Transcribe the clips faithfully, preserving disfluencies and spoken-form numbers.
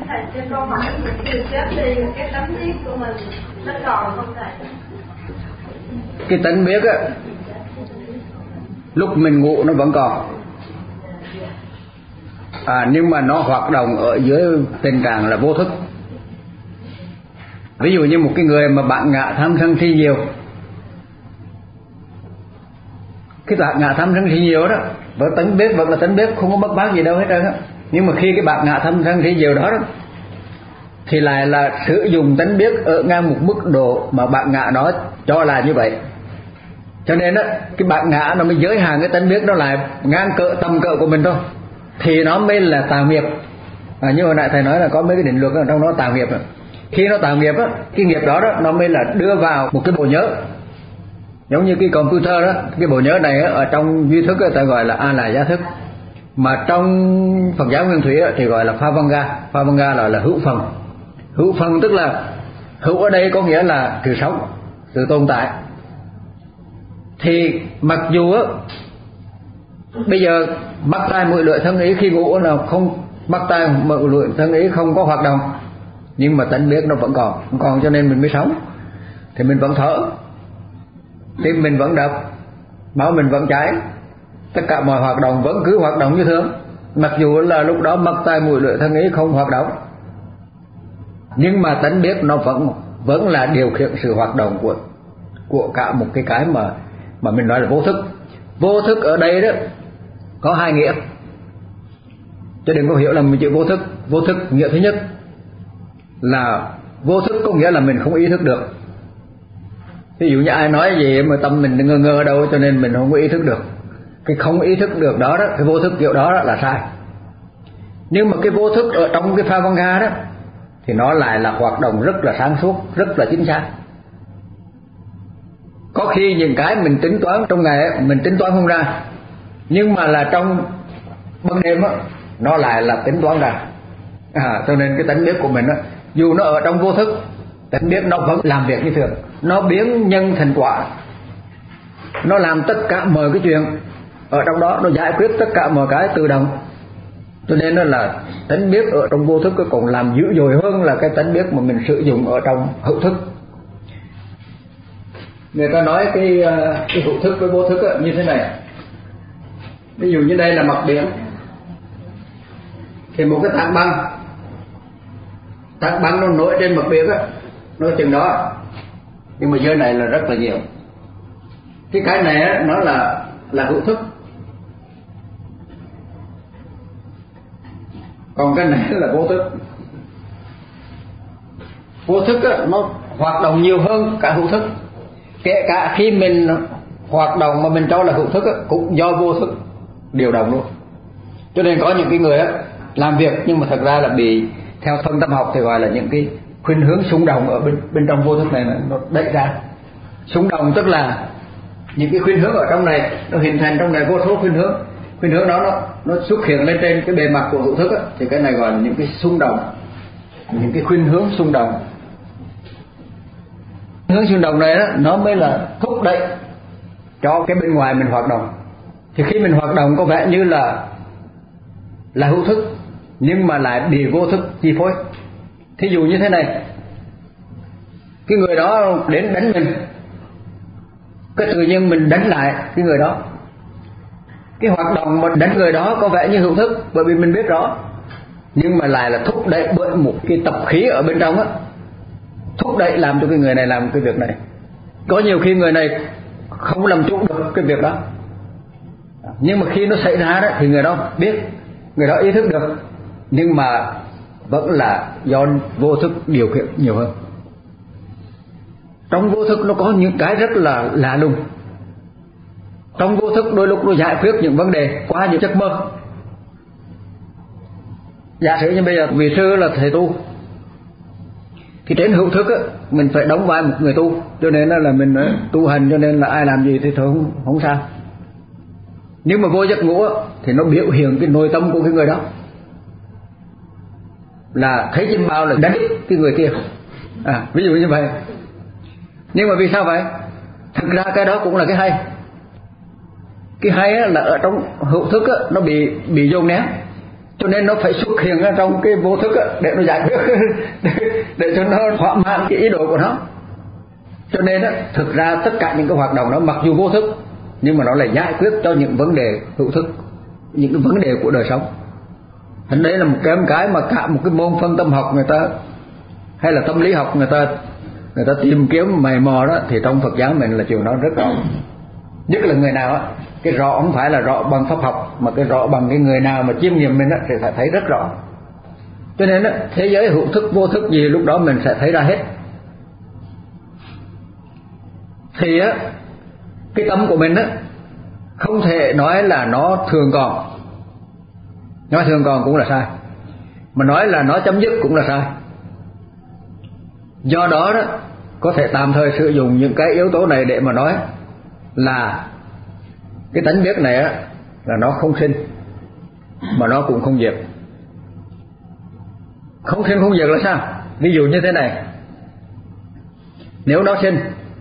thầy cho câu hỏi từ chết đi cái tánh biết của mình nó còn không thầy? Cái tánh biết á, lúc mình ngủ nó vẫn còn, à, nhưng mà nó hoạt động ở dưới tình trạng là vô thức. Ví dụ như một cái người mà bạn ngạ tham sân si nhiều, cái bạn ngạ tham sân si nhiều đó, vẫn tánh biết, vẫn là tánh biết, không có mất mát gì đâu hết trơn á. Nhưng mà khi cái bạn ngạ tham sân si nhiều đó, đó thì lại là sử dụng tánh biết ở ngang một mức độ mà bạn ngạ đó cho là như vậy. Cho nên á, cái bạn ngã nó mới giới hạn cái tánh biết nó lại ngang cỡ tầm cỡ của mình thôi, thì nó mới là tạo nghiệp. À, như hồi nãy thầy nói là có mấy cái định luật ở trong đó tạo nghiệp rồi. Khi nó tạo nghiệp á, cái nghiệp đó, đó nó mới là đưa vào một cái bộ nhớ, giống như cái computer đó. Cái bộ nhớ này á, ở trong duy thức á, ta gọi là a la giá thức, mà trong Phật giáo Nguyên Thủy á, thì gọi là pha văn ga. Pha văn ga là là hữu phần. Hữu phần tức là hữu ở đây có nghĩa là sự sống, sự tồn tại. Thì mặc dù á, bây giờ mắt tai mũi lưỡi thân ý khi ngủ là không, mắt tai mũi lưỡi thân ý không có hoạt động, nhưng mà tánh biết nó vẫn còn, vẫn còn cho nên mình mới sống. Thì mình vẫn thở, tim mình vẫn đập, máu mình vẫn chảy, tất cả mọi hoạt động vẫn cứ hoạt động như thường, mặc dù là lúc đó mắt tai mũi lưỡi thân ý không hoạt động, nhưng mà tánh biết nó vẫn vẫn là điều khiển sự hoạt động của của cả một cái cái mà mà mình nói là vô thức. Vô thức ở đây đó có hai nghĩa, chứ đừng có hiểu là mình chữ vô thức. Vô thức nghĩa thứ nhất là vô thức có nghĩa là mình không ý thức được. Ví dụ như ai nói gì mà tâm mình ngơ ngơ đâu cho nên mình không có ý thức được. Cái không ý thức được đó, đó cái vô thức kiểu đó, đó là sai. Nhưng mà cái vô thức ở trong cái pha văn ga đó thì nó lại là hoạt động rất là sáng suốt, rất là chính xác. Có khi những cái mình tính toán trong ngày ấy, mình tính toán không ra, nhưng mà là trong ban đêm á, nó lại là tính toán ra. À, cho nên cái tánh biết của mình á, dù nó ở trong vô thức, tánh biết nó vẫn làm việc như thường, nó biến nhân thành quả, nó làm tất cả mọi cái chuyện ở trong đó, nó giải quyết tất cả mọi cái tự động. Cho nên nó là tánh biết ở trong vô thức còn làm dữ dội hơn là cái tánh biết mà mình sử dụng ở trong hữu thức. Người ta nói cái, cái hữu thức với vô thức á, như thế này. Ví dụ như đây là mặt biển, thì một cái tảng băng, tảng băng nó nổi trên mặt biển á, nó chừng đó, nhưng mà dưới này là rất là nhiều. Cái cái này á, nó là là hữu thức, còn cái này là vô thức. Vô thức á, nó hoạt động nhiều hơn cả hữu thức. Kể cả khi mình hoạt động mà mình cho là hữu thức á, cũng do vô thức điều động luôn. Cho nên có những cái người á, làm việc nhưng mà thật ra là bị, theo phân tâm học thì gọi là những cái khuynh hướng xung động ở bên bên trong vô thức này nó đẩy ra. Xung động tức là những cái khuynh hướng ở trong này nó hình thành trong này vô số khuynh hướng. Khuynh hướng đó nó nó xuất hiện lên trên cái bề mặt của hữu thức á, thì cái này gọi là những cái xung động, những cái khuynh hướng xung động. Hướng xung động này đó, nó mới là thúc đẩy cho cái bên ngoài mình hoạt động. Thì khi mình hoạt động có vẻ như là là hữu thức, nhưng mà lại bị vô thức chi phối. Thí dụ như thế này, cái người đó đến đánh mình, cái tự nhiên mình đánh lại cái người đó. Cái hoạt động mà đánh người đó có vẻ như hữu thức, bởi vì mình biết rõ, nhưng mà lại là thúc đẩy bởi một cái tập khí ở bên trong á, thúc đẩy làm cho cái người này làm cái việc này. Có nhiều khi người này không làm chủ được cái việc đó, nhưng mà khi nó xảy ra đó thì người đó biết, người đó ý thức được, nhưng mà vẫn là do vô thức điều khiển nhiều hơn. Trong vô thức nó có những cái rất là lạ lùng. Trong vô thức đôi lúc nó giải quyết những vấn đề qua những giấc mơ. Giả sử như bây giờ vị sư là thầy tu, thì trên hữu thức á, mình phải đóng vai một người tu, cho nên là mình nói, tu hành cho nên là ai làm gì thì thôi không, không sao. Nhưng mà vô giấc ngủ á, thì nó biểu hiện cái nội tâm của cái người đó, là thấy chim bao là đánh cái người kia, à, ví dụ như vậy. Nhưng mà vì sao vậy? Thực ra cái đó cũng là cái hay. Cái hay á, là ở trong hữu thức á, nó bị bị dồn nén, cho nên nó phải xuất hiện ở trong cái vô thức á, để nó giải quyết để, để cho nó thỏa mãn cái ý đồ của nó. Cho nên á, thực ra tất cả những cái hoạt động đó mặc dù vô thức nhưng mà nó lại giải quyết cho những vấn đề hữu thức, những cái vấn đề của đời sống. Thành đấy là một cái cái mà cả một cái môn phân tâm học người ta hay là tâm lý học người ta người ta tìm kiếm mày mò đó, thì trong Phật giáo mình là chuyện đó rất rõ. Nhất là người nào á, cái rõ không phải là rõ bằng pháp học, mà cái rõ bằng cái người nào mà chiêm nghiệm mình á thì phải thấy rất rõ. Cho nên á, thế giới hữu thức vô thức gì lúc đó mình sẽ thấy ra hết. Thì á, cái tâm của mình á không thể nói là nó thường còn, nói thường còn cũng là sai, mà nói là nó chấm dứt cũng là sai. Do đó đó có thể tạm thời sử dụng những cái yếu tố này để mà nói là cái tánh biết này á là nó không sinh mà nó cũng không diệt. Không sinh không diệt là sao? Ví dụ như thế này, nếu nó sinh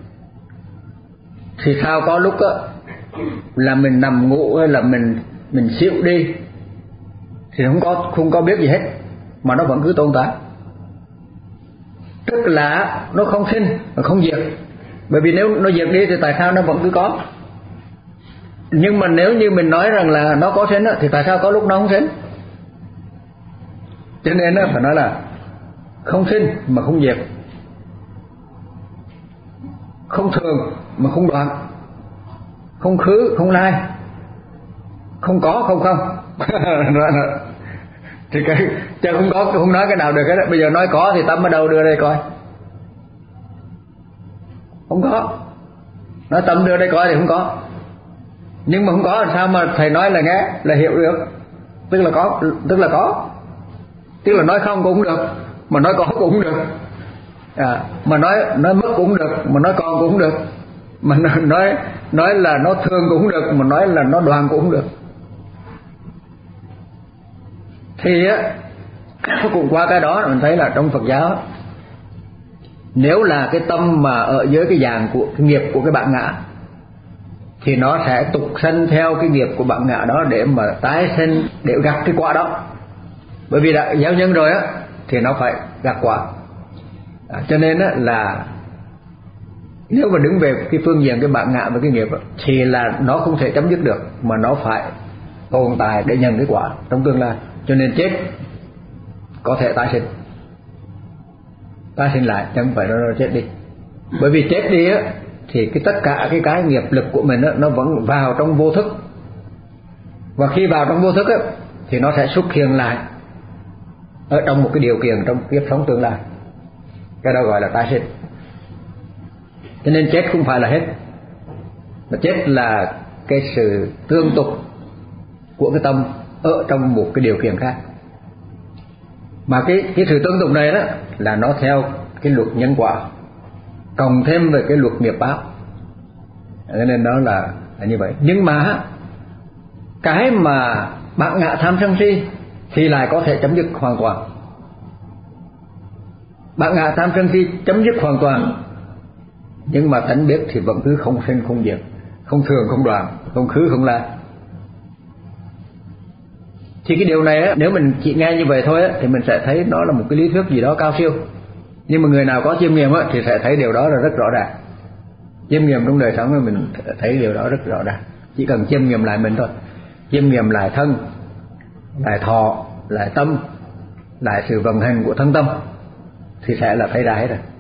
thì sao có lúc á là mình nằm ngủ hay là mình mình xỉu đi thì không có không có biết gì hết mà nó vẫn cứ tồn tại. Tức là nó không sinh mà không diệt. Bởi vì nếu nó diệt đi thì tại sao nó vẫn cứ có? Nhưng mà nếu như mình nói rằng là nó có sinh thì tại sao có lúc nó không sinh? Cho nên phải nói là không sinh mà không diệt, không thường mà không đoạn, không khứ không lai, không có không không. Thì cái chứ không có không nói cái nào được hết. Bây giờ nói có thì tâm ở đâu đưa đây coi? Không có. Nói tâm đưa đây coi thì không có. Nhưng mà không có làm sao mà thầy nói là nghe là hiểu được? Tức là có, tức là có. Tức là nói không cũng được, mà nói có cũng được. À, mà nói nói mất cũng được, mà nói còn cũng được. Mà nói nói là nó thương cũng được, mà nói là nó đoàn cũng được. Thì á cũng qua cái đó mình thấy là trong Phật giáo, nếu là cái tâm mà ở dưới cái dạng của cái nghiệp của cái bản ngã thì nó sẽ tục sanh theo cái nghiệp của bản ngã đó để mà tái sinh, để gặt cái quả đó. Bởi vì đã giáo nhân rồi á thì nó phải gặt quả. À, cho nên á là nếu mà đứng về cái phương diện cái bản ngã và cái nghiệp á, thì là nó không thể chấm dứt được, mà nó phải tồn tại để nhận cái quả trong tương lai. Cho nên chết có thể tái sinh, tái sinh lại chứ không phải nó chết đi. Bởi vì chết đi á thì cái tất cả cái cái nghiệp lực của mình á nó vẫn vào trong vô thức, và khi vào trong vô thức á thì nó sẽ xuất hiện lại ở trong một cái điều kiện trong kiếp sống tương lai. Cái đó gọi là tái sinh. Cho nên chết không phải là hết, mà chết là cái sự tương tục của cái tâm ở trong một cái điều kiện khác. Mà cái cái sự tương tục này đó là nó theo cái luật nhân quả cộng thêm về cái luật nghiệp báo. Cho nên nó là, là như vậy. Nhưng mà cái mà bản ngã tham sân si thì lại có thể chấm dứt hoàn toàn. Bản ngã tham sân si chấm dứt hoàn toàn, nhưng mà tánh biết thì vẫn cứ không sinh không diệt, không thường không đoạn, không khứ không lai. Thì cái điều này á, nếu mình chỉ nghe như vậy thôi á, thì mình sẽ thấy nó là một cái lý thuyết gì đó cao siêu. Nhưng mà người nào có chiêm nghiệm á, thì sẽ thấy điều đó là rất rõ ràng. Chiêm nghiệm trong đời sống thì mình thấy điều đó rất rõ ràng. Chỉ cần chiêm nghiệm lại mình thôi, chiêm nghiệm lại thân, lại thọ, lại tâm, lại sự vận hành của thân tâm, thì sẽ là thấy ra hết rồi.